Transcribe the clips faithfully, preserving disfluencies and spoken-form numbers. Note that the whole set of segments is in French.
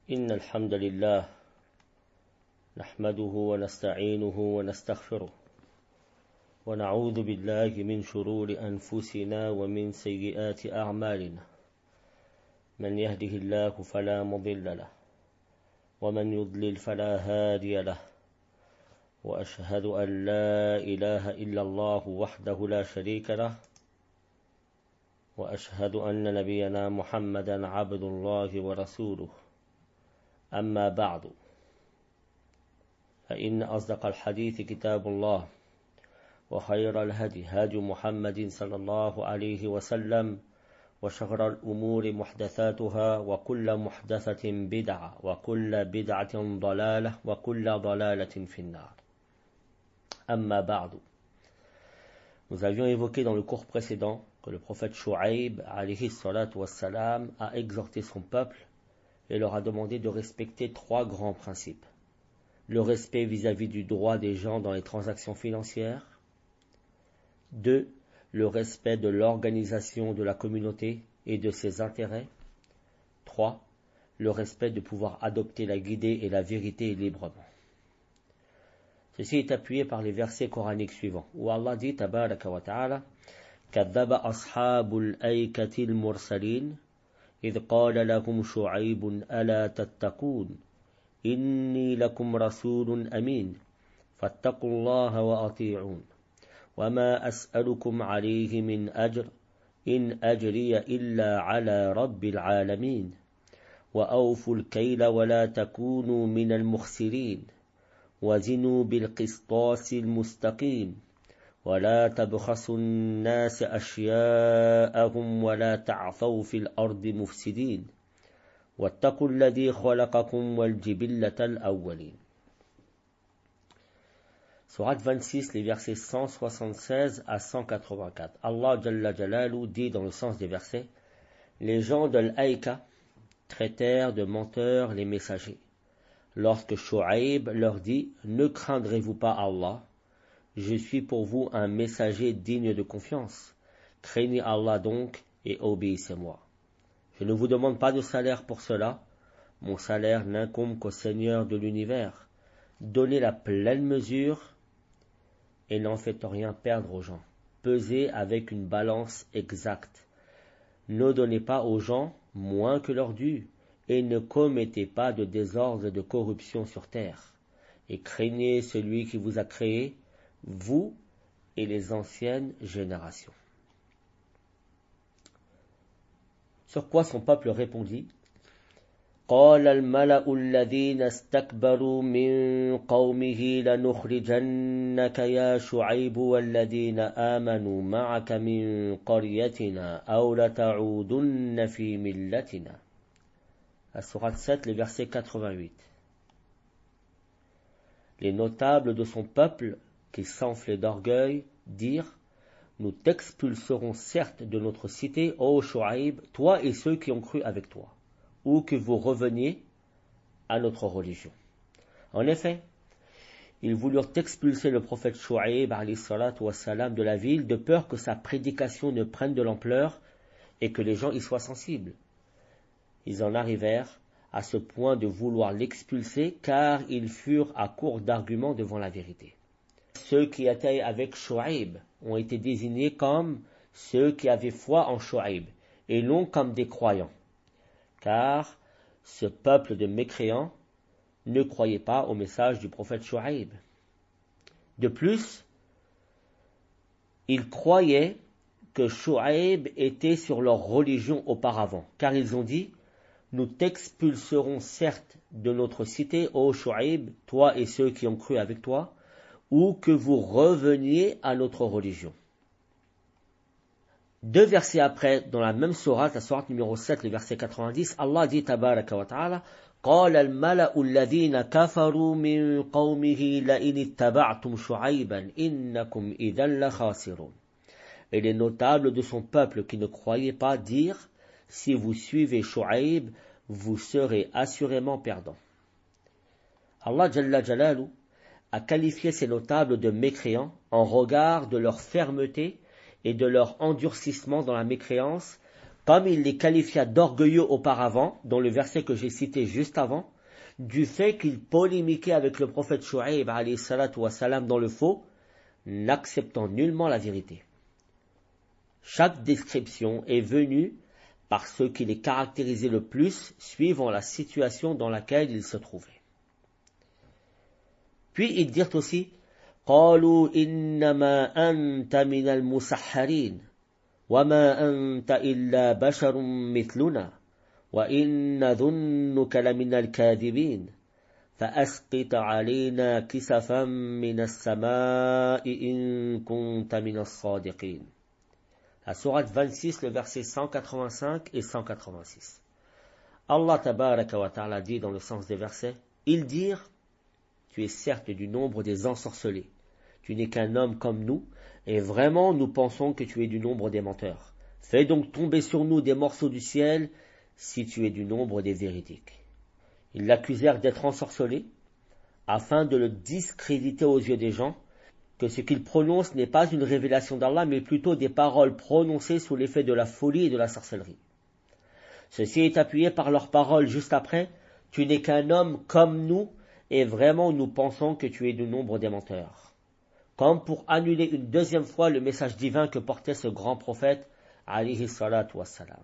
إن الحمد لله نحمده ونستعينه ونستغفره ونعوذ بالله من شرور أنفسنا ومن سيئات أعمالنا من يهده الله فلا مضل له ومن يضلل فلا هادي له وأشهد أن لا إله إلا الله وحده لا شريك له وأشهد أن نبينا محمدا عبد الله ورسوله أما بعد فإن أصدق الحديث كتاب الله وخير الهدي هدي محمد صلى الله عليه وسلم وشر الأمور محدثاتها وكل محدثة بدعة وكل بدعة ضلالة وكل ضلالة في النار. أما بعد. Nous avions évoqué dans le cours précédent que le prophète Shu'aib alayhi salatu wassalam a exhorté son peuple et leur a demandé de respecter trois grands principes. Le respect vis-à-vis du droit des gens dans les transactions financières. Deux, le respect de l'organisation de la communauté et de ses intérêts. Trois, le respect de pouvoir adopter la guidée et la vérité librement. Ceci est appuyé par les versets coraniques suivants, où Allah dit, tabaraka wa ta'ala, كذب أصحاب الأيكة المرسلين إذ قال لهم شعيب ألا تتقون إني لكم رسول أمين فاتقوا الله وأطيعون وما أسألكم عليه من أجر إن أجري إلا على رب العالمين وأوفوا الكيل ولا تكونوا من المخسرين وزنوا بالقسطاس المستقيم ولا تبخسوا الناس أشياءهم ولا تعثوا في الأرض مفسدين واتقوا الذي خلقكم والجبلة الأولين. Sourate vingt-six, les versets cent soixante-seize à cent quatre-vingt-quatre. Allah Jalla Jalalu dit dans le sens des versets: les gens de l'Aïka traitèrent de menteurs les messagers. Lorsque Shu'aib leur dit: ne craindrez-vous pas Allah? Je suis pour vous un messager digne de confiance. Craignez Allah donc et obéissez-moi. Je ne vous demande pas de salaire pour cela. Mon salaire n'incombe qu'au Seigneur de l'univers. Donnez la pleine mesure et n'en faites rien perdre aux gens. Pesez avec une balance exacte. Ne donnez pas aux gens moins que leur dû et ne commettez pas de désordre et de corruption sur terre. Et craignez celui qui vous a créé, vous et les anciennes générations. Sur quoi son peuple répondit: قال الملأ الذين استكبروا من قومه لنخرجنك يا شعيب والذين آمنوا معك من قريتنا أو لتعودن في ملتنا. La sourate sept, le verset quatre-vingt-huit. Les notables de son peuple, qui s'enflaient d'orgueil, dirent: nous t'expulserons certes de notre cité, ô Shu'aib, toi et ceux qui ont cru avec toi, ou que vous reveniez à notre religion. En effet, ils voulurent expulser le prophète Shu'aib alayhi salatu wassalam de la ville, de peur que sa prédication ne prenne de l'ampleur et que les gens y soient sensibles. Ils en arrivèrent à ce point de vouloir l'expulser, car ils furent à court d'arguments devant la vérité. Ceux qui étaient avec Shu'aib ont été désignés comme ceux qui avaient foi en Shu'aib, et non comme des croyants, car ce peuple de mécréants ne croyait pas au message du prophète Shu'aib. De plus, ils croyaient que Shu'aib était sur leur religion auparavant, car ils ont dit: nous t'expulserons certes de notre cité, ô Shu'aib, toi et ceux qui ont cru avec toi, ou que vous reveniez à notre religion. Deux versets après, dans la même sourate, la sourate numéro sept, le verset quatre-vingt-dix, Allah dit, tabaraka wa ta'ala, قال الملأ الذين كفروا من قومه لئن اتبعتم شعيبا إنكم إذا لخاسرون. Et les notables de son peuple qui ne croyaient pas dirent: si vous suivez Shu'aib, vous serez assurément perdants. Allah Jalla Jalalu a qualifié ces notables de mécréants en regard de leur fermeté et de leur endurcissement dans la mécréance, comme il les qualifia d'orgueilleux auparavant, dans le verset que j'ai cité juste avant, du fait qu'ils polémiquaient avec le prophète Shu'aib alayhi salatu wa salam dans le faux, n'acceptant nullement la vérité. Chaque description est venue par ce qui les caractérisait le plus, suivant la situation dans laquelle ils se trouvaient. Puis ils dirent aussi, قالوا إنما أنت من المسحرين وما أنت إلا بشر مثلنا وإن نظنك لمن الكاذبين فأسقط علينا كسفا من السماء إن كنت من الصادقين. La sourate vingt-six, le verset cent quatre-vingt-cinq et cent quatre-vingt-six. Allah tabaraka wa ta'ala dit dans le sens des versets, ils dirent, tu es certes du nombre des ensorcelés, tu n'es qu'un homme comme nous, et vraiment nous pensons que tu es du nombre des menteurs. Fais donc tomber sur nous des morceaux du ciel, si tu es du nombre des véridiques. Ils l'accusèrent d'être ensorcelé, afin de le discréditer aux yeux des gens, que ce qu'il prononce n'est pas une révélation d'Allah, mais plutôt des paroles prononcées sous l'effet de la folie et de la sorcellerie. Ceci est appuyé par leurs paroles juste après, tu n'es qu'un homme comme nous, et vraiment nous pensons que tu es du nombre des menteurs. Comme pour annuler une deuxième fois le message divin que portait ce grand prophète, alayhi salatu wassalam.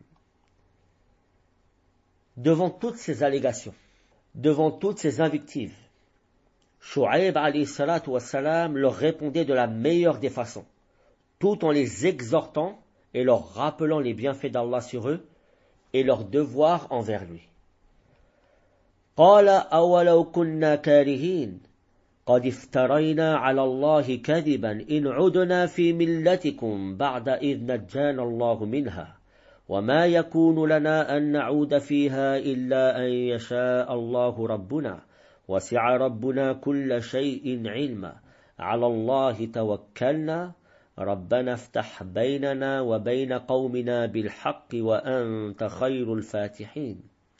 Devant toutes ces allégations, devant toutes ces invectives, Shu'aib alayhi salatu wassalam leur répondait de la meilleure des façons, tout en les exhortant et leur rappelant les bienfaits d'Allah sur eux et leur devoir envers lui. قال أولو كنا كارهين قد افترينا على الله كذبا إن عدنا في ملتكم بعد إذ نجانا الله منها وما يكون لنا أن نعود فيها إلا أن يشاء الله ربنا وسع ربنا كل شيء علما على الله توكلنا ربنا افتح بيننا وبين قومنا بالحق وأنت خير الفاتحين.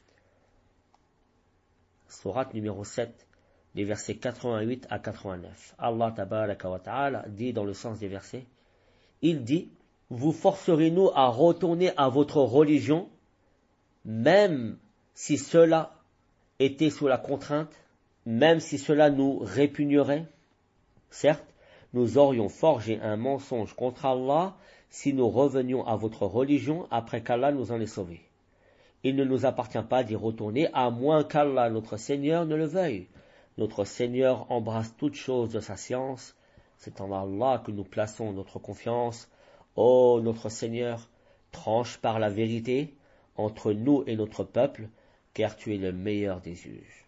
Sourate numéro sept, les versets quatre-vingt-huit à quatre-vingt-neuf. Allah tabaraka wa ta'ala dit dans le sens des versets, il dit, vous forcerez-nous à retourner à votre religion, même si cela était sous la contrainte, même si cela nous répugnerait. Certes, nous aurions forgé un mensonge contre Allah si nous revenions à votre religion après qu'Allah nous en ait sauvés. Il ne nous appartient pas d'y retourner à moins qu'Allah, notre Seigneur, ne le veuille. Notre Seigneur embrasse toutes choses de sa science. C'est en Allah que nous plaçons notre confiance. Ô notre Seigneur, tranche par la vérité entre nous et notre peuple, car tu es le meilleur des juges.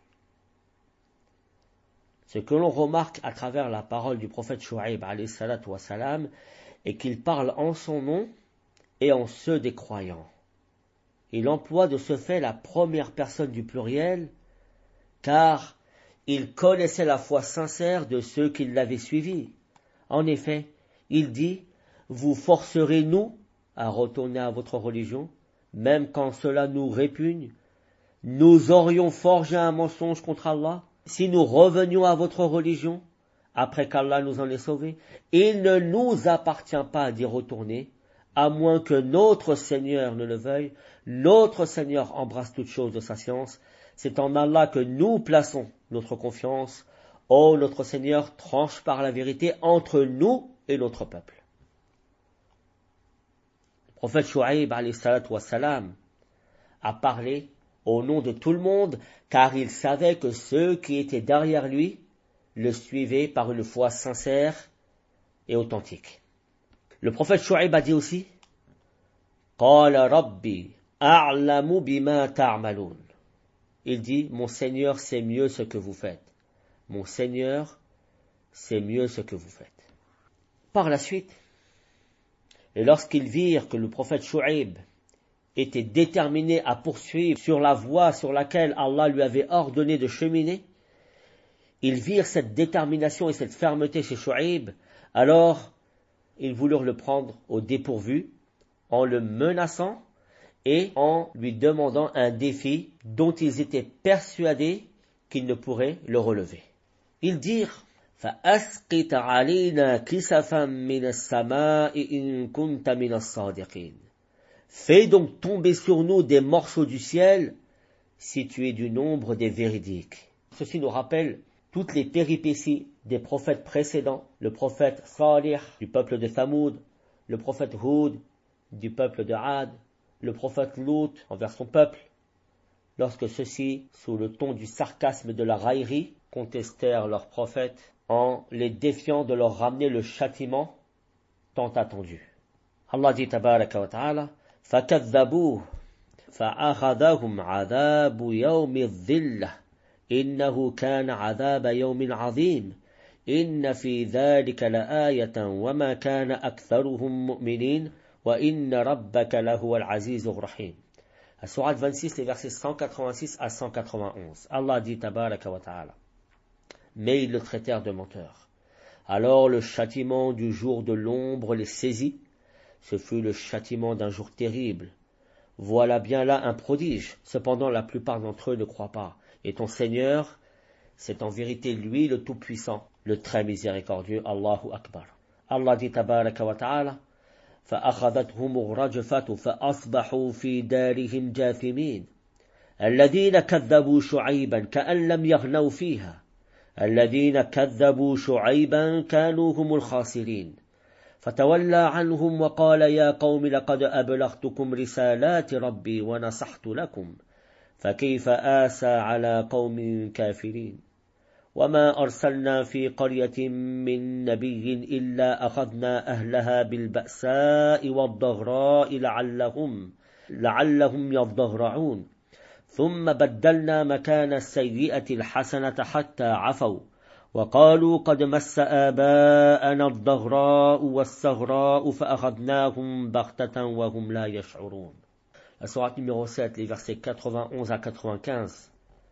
Ce que l'on remarque à travers la parole du prophète Shu'aib alayhi salatu wa salam est qu'il parle en son nom et en ceux des croyants. Il emploie de ce fait la première personne du pluriel, car il connaissait la foi sincère de ceux qui l'avaient suivi. En effet, il dit, vous forcerez nous à retourner à votre religion, même quand cela nous répugne. Nous aurions forgé un mensonge contre Allah, si nous revenions à votre religion, après qu'Allah nous en ait sauvés. Il ne nous appartient pas d'y retourner, à moins que notre Seigneur ne le veuille. Notre Seigneur embrasse toutes choses de sa science. C'est en Allah que nous plaçons notre confiance. Ô notre Seigneur, tranche par la vérité entre nous et notre peuple. Le prophète Shu'aib alayhi salatu wassalam a parlé au nom de tout le monde, car il savait que ceux qui étaient derrière lui le suivaient par une foi sincère et authentique. Le prophète Shu'aib a dit aussi, Qala Rabbi a'lamu bima ta'malun. Il dit, mon Seigneur sait mieux ce que vous faites. Mon Seigneur sait mieux ce que vous faites. Par la suite, et lorsqu'ils virent que le prophète Shu'aib était déterminé à poursuivre sur la voie sur laquelle Allah lui avait ordonné de cheminer, ils virent cette détermination et cette fermeté chez Shu'aib, alors ils voulurent le prendre au dépourvu en le menaçant et en lui demandant un défi dont ils étaient persuadés qu'il ne pourrait le relever. Ils dirent فَأَسْقِطْ عَلَيْنَا كِسَفًا مِنَ السَّمَاءِ إِن كُنْتَ مِنَ الصَّادِقِينَ. Fais donc tomber sur nous des morceaux du ciel, si tu es du nombre des véridiques. Ceci nous rappelle toutes les péripéties des prophètes précédents, le prophète Salih du peuple de Thamoud, le prophète Hud du peuple de Ad, le prophète Lut envers son peuple, lorsque ceux-ci, sous le ton du sarcasme et de la raillerie, contestèrent leurs prophètes en les défiant de leur ramener le châtiment tant attendu. Allah dit tabaraka wa ta'ala, فَكَذَّبُوهُ فَأَخَذَهُمْ عَذَابُ يَوْمِ الظِّلَّةِ إِنَّهُ كَانَ عَذَابَ يَوْمٍ عَظِيمٍ إِنَّ فِي ذَلِكَ لَآيَةً وَمَا كَانَ أَكْثَرُهُم مُؤْمِنِينَ وَإِنَّ رَبَّكَ لَهُوَ الْعَزِيزُ الرَّحِيمُ. La sourate vingt-six, les versets cent quatre-vingt-six à cent quatre-vingt-onze. Allah dit tabaraka wa ta'ala. Mais ils le traitèrent de menteur. Alors le châtiment du jour de l'ombre les saisit. Ce fut le châtiment d'un jour terrible. Voilà bien là un prodige. Cependant la plupart d'entre eux ne croient pas. Et ton Seigneur, c'est en vérité lui le Tout-Puissant, le très miséricordieux. Allahu Akbar. Allah dit tabaraka wa ta'ala. فأخذتهم الرجفة فأصبحوا في دارهم جاثمين الذين كذبوا شعيبا كأن لم يغنوا فيها الذين كذبوا شعيبا كانوا هم الخاسرين فتولى عنهم وقال يا قوم لقد أبلغتكم رسالات ربي ونصحت لكم فكيف آسى على قوم كافرين وما أرسلنا في قرية من نبي إلا أخذنا أهلها بالبأساء والضراء لعلهم لعلهم يضرعون ثم بدلنا مكان السيئة الحسنة حتى عفوا وقالوا قد مس آباءنا الضراء والسغراء فأخذناهم بغتة وهم لا يشعرون. La sourate numéro sept, les versets quatre-vingt-onze à quatre-vingt-quinze.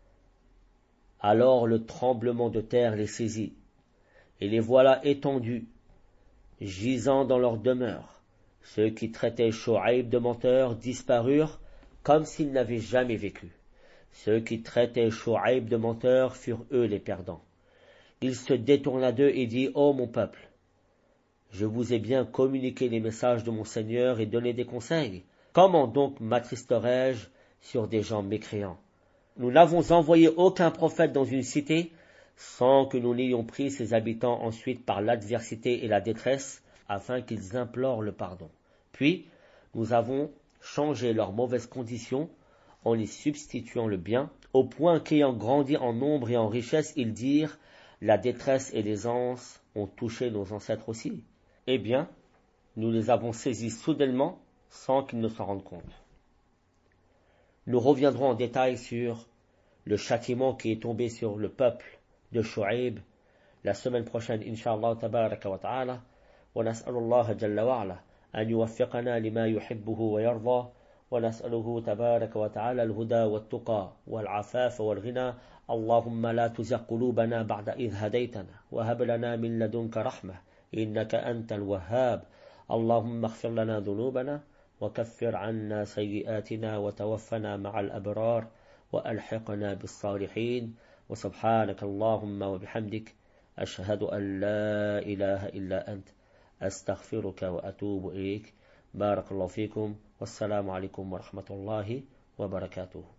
Alors le tremblement de terre les saisit, et les voilà étendus, gisant dans leur demeure. Ceux qui traitaient Shu'aib de menteur disparurent comme s'ils n'avaient jamais vécu. Ceux qui traitaient Shu'aib de menteur furent eux les perdants. Il se détourna d'eux et dit, ô mon peuple, je vous ai bien communiqué les messages de mon Seigneur et donné des conseils. Comment donc m'attristerai-je sur des gens mécréants? Nous n'avons envoyé aucun prophète dans une cité sans que nous n'ayons pris ses habitants ensuite par l'adversité et la détresse afin qu'ils implorent le pardon. Puis, nous avons changé leurs mauvaises conditions en les substituant le bien, au point qu'ayant grandi en nombre et en richesse, ils dirent « La détresse et l'aisance ont touché nos ancêtres aussi. » Eh bien, nous les avons saisis soudainement sans qu'ils ne s'en rendent compte. Nous reviendrons en détail sur le châtiment qui est tombé sur le peuple de Shu'aib la semaine prochaine, Inch'Allah tabaraka wa ta'ala. Wa nas'alullah jalla wa ala an yuwaffiqana lima yuhibbuhu wa yarda. Wa nas'aluhu tabaraka wa ta'ala al-huda wa al-tuqa wa al-afafa wa al-ghina. Allahumma la tuzigh qulubana ba'da idh hadaytana wa hab lana min ladunka rahmah innaka antal wahhab. Allahumma ighfir lana dhunubana وكفر عنا سيئاتنا وتوفنا مع الأبرار وألحقنا بالصالحين وسبحانك اللهم وبحمدك أشهد أن لا إله إلا أنت أستغفرك وأتوب إليك. بارك الله فيكم والسلام عليكم ورحمة الله وبركاته.